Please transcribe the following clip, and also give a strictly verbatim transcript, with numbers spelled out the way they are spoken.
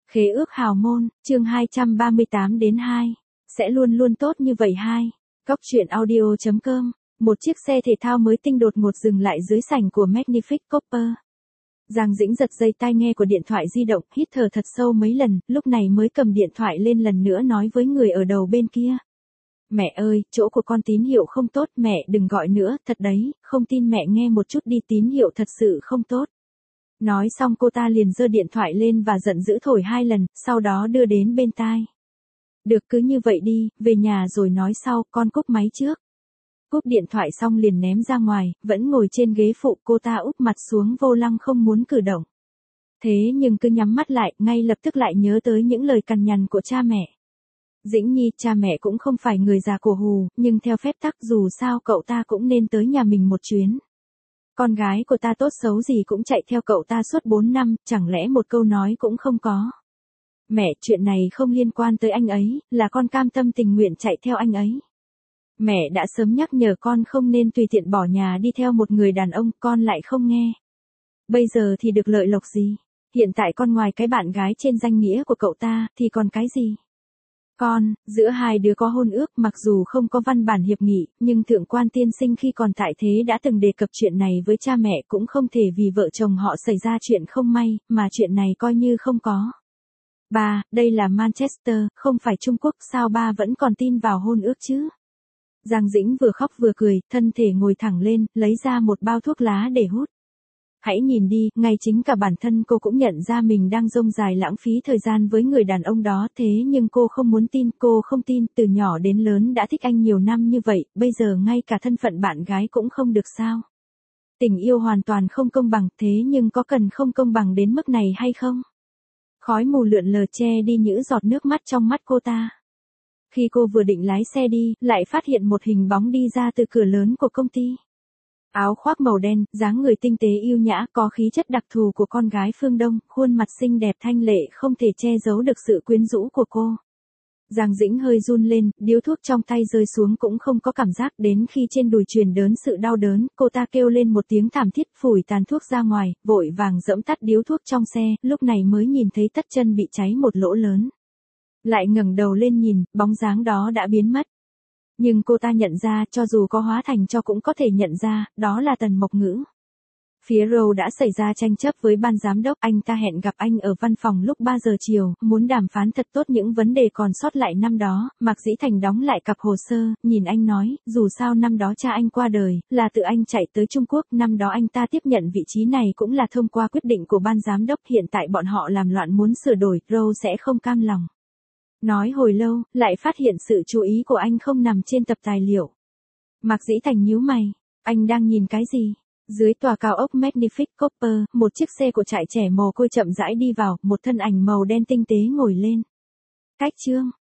Khế ước hào môn, chương hai trăm ba mươi tám đến hai. Sẽ luôn luôn tốt như vậy hai. Góc truyện audio chấm com. Một chiếc xe thể thao mới tinh đột ngột dừng lại dưới sảnh của Magnific Copper. Giang Dĩnh giật dây tai nghe của điện thoại di động, hít thở thật sâu mấy lần, lúc này mới cầm điện thoại lên lần nữa nói với người ở đầu bên kia. Mẹ ơi, chỗ của con tín hiệu không tốt, mẹ đừng gọi nữa, thật đấy, không tin mẹ nghe một chút đi, tín hiệu thật sự không tốt. Nói xong cô ta liền giơ điện thoại lên và giận dữ thổi hai lần, sau đó đưa đến bên tai. Được, cứ như vậy đi, về nhà rồi nói sau, con cúp máy trước. Cúp điện thoại xong liền ném ra ngoài, vẫn ngồi trên ghế phụ, cô ta úp mặt xuống vô lăng không muốn cử động. Thế nhưng cứ nhắm mắt lại, ngay lập tức lại nhớ tới những lời cằn nhằn của cha mẹ. Dĩnh Nhi, cha mẹ cũng không phải người già cổ hù, nhưng theo phép tắc dù sao cậu ta cũng nên tới nhà mình một chuyến. Con gái của ta tốt xấu gì cũng chạy theo cậu ta suốt bốn năm, chẳng lẽ một câu nói cũng không có. Mẹ, chuyện này không liên quan tới anh ấy, là con cam tâm tình nguyện chạy theo anh ấy. Mẹ đã sớm nhắc nhở con không nên tùy tiện bỏ nhà đi theo một người đàn ông, con lại không nghe. Bây giờ thì được lợi lộc gì? Hiện tại con ngoài cái bạn gái trên danh nghĩa của cậu ta, thì còn cái gì? Con, giữa hai đứa có hôn ước, mặc dù không có văn bản hiệp nghị, nhưng thượng quan tiên sinh khi còn tại thế đã từng đề cập chuyện này với cha mẹ, cũng không thể vì vợ chồng họ xảy ra chuyện không may, mà chuyện này coi như không có. Ba, đây là Manchester, không phải Trung Quốc, sao ba vẫn còn tin vào hôn ước chứ? Giang Dĩnh vừa khóc vừa cười, thân thể ngồi thẳng lên, lấy ra một bao thuốc lá để hút. Hãy nhìn đi, ngay chính cả bản thân cô cũng nhận ra mình đang dông dài lãng phí thời gian với người đàn ông đó, thế nhưng cô không muốn tin, cô không tin, từ nhỏ đến lớn đã thích anh nhiều năm như vậy, bây giờ ngay cả thân phận bạn gái cũng không được sao? Tình yêu hoàn toàn không công bằng, thế nhưng có cần không công bằng đến mức này hay không? Khói mù lượn lờ che đi những giọt nước mắt trong mắt cô ta. Khi cô vừa định lái xe đi, lại phát hiện một hình bóng đi ra từ cửa lớn của công ty. Áo khoác màu đen, dáng người tinh tế yêu nhã, có khí chất đặc thù của con gái phương Đông, khuôn mặt xinh đẹp thanh lệ không thể che giấu được sự quyến rũ của cô. Giang Dĩnh hơi run lên, điếu thuốc trong tay rơi xuống cũng không có cảm giác, đến khi trên đùi truyền đớn sự đau đớn, cô ta kêu lên một tiếng thảm thiết, phủi tàn thuốc ra ngoài, vội vàng giẫm tắt điếu thuốc trong xe, lúc này mới nhìn thấy tất chân bị cháy một lỗ lớn. Lại ngẩng đầu lên nhìn, bóng dáng đó đã biến mất. Nhưng cô ta nhận ra, cho dù có hóa thành cho cũng có thể nhận ra, đó là Tần Mộc Ngữ. Phía Row đã xảy ra tranh chấp với ban giám đốc, anh ta hẹn gặp anh ở văn phòng lúc ba giờ chiều, muốn đàm phán thật tốt những vấn đề còn sót lại năm đó. Mạc Dĩ Thành đóng lại cặp hồ sơ, nhìn anh nói, dù sao năm đó cha anh qua đời, là tự anh chạy tới Trung Quốc, năm đó anh ta tiếp nhận vị trí này cũng là thông qua quyết định của ban giám đốc, hiện tại bọn họ làm loạn muốn sửa đổi, Row sẽ không cam lòng. Nói hồi lâu, lại phát hiện sự chú ý của anh không nằm trên tập tài liệu. Mạc Dĩ Thành nhíu mày, anh đang nhìn cái gì? Dưới tòa cao ốc Magnific Copper, một chiếc xe của trại trẻ mồ côi chậm rãi đi vào, một thân ảnh màu đen tinh tế ngồi lên. Cách chương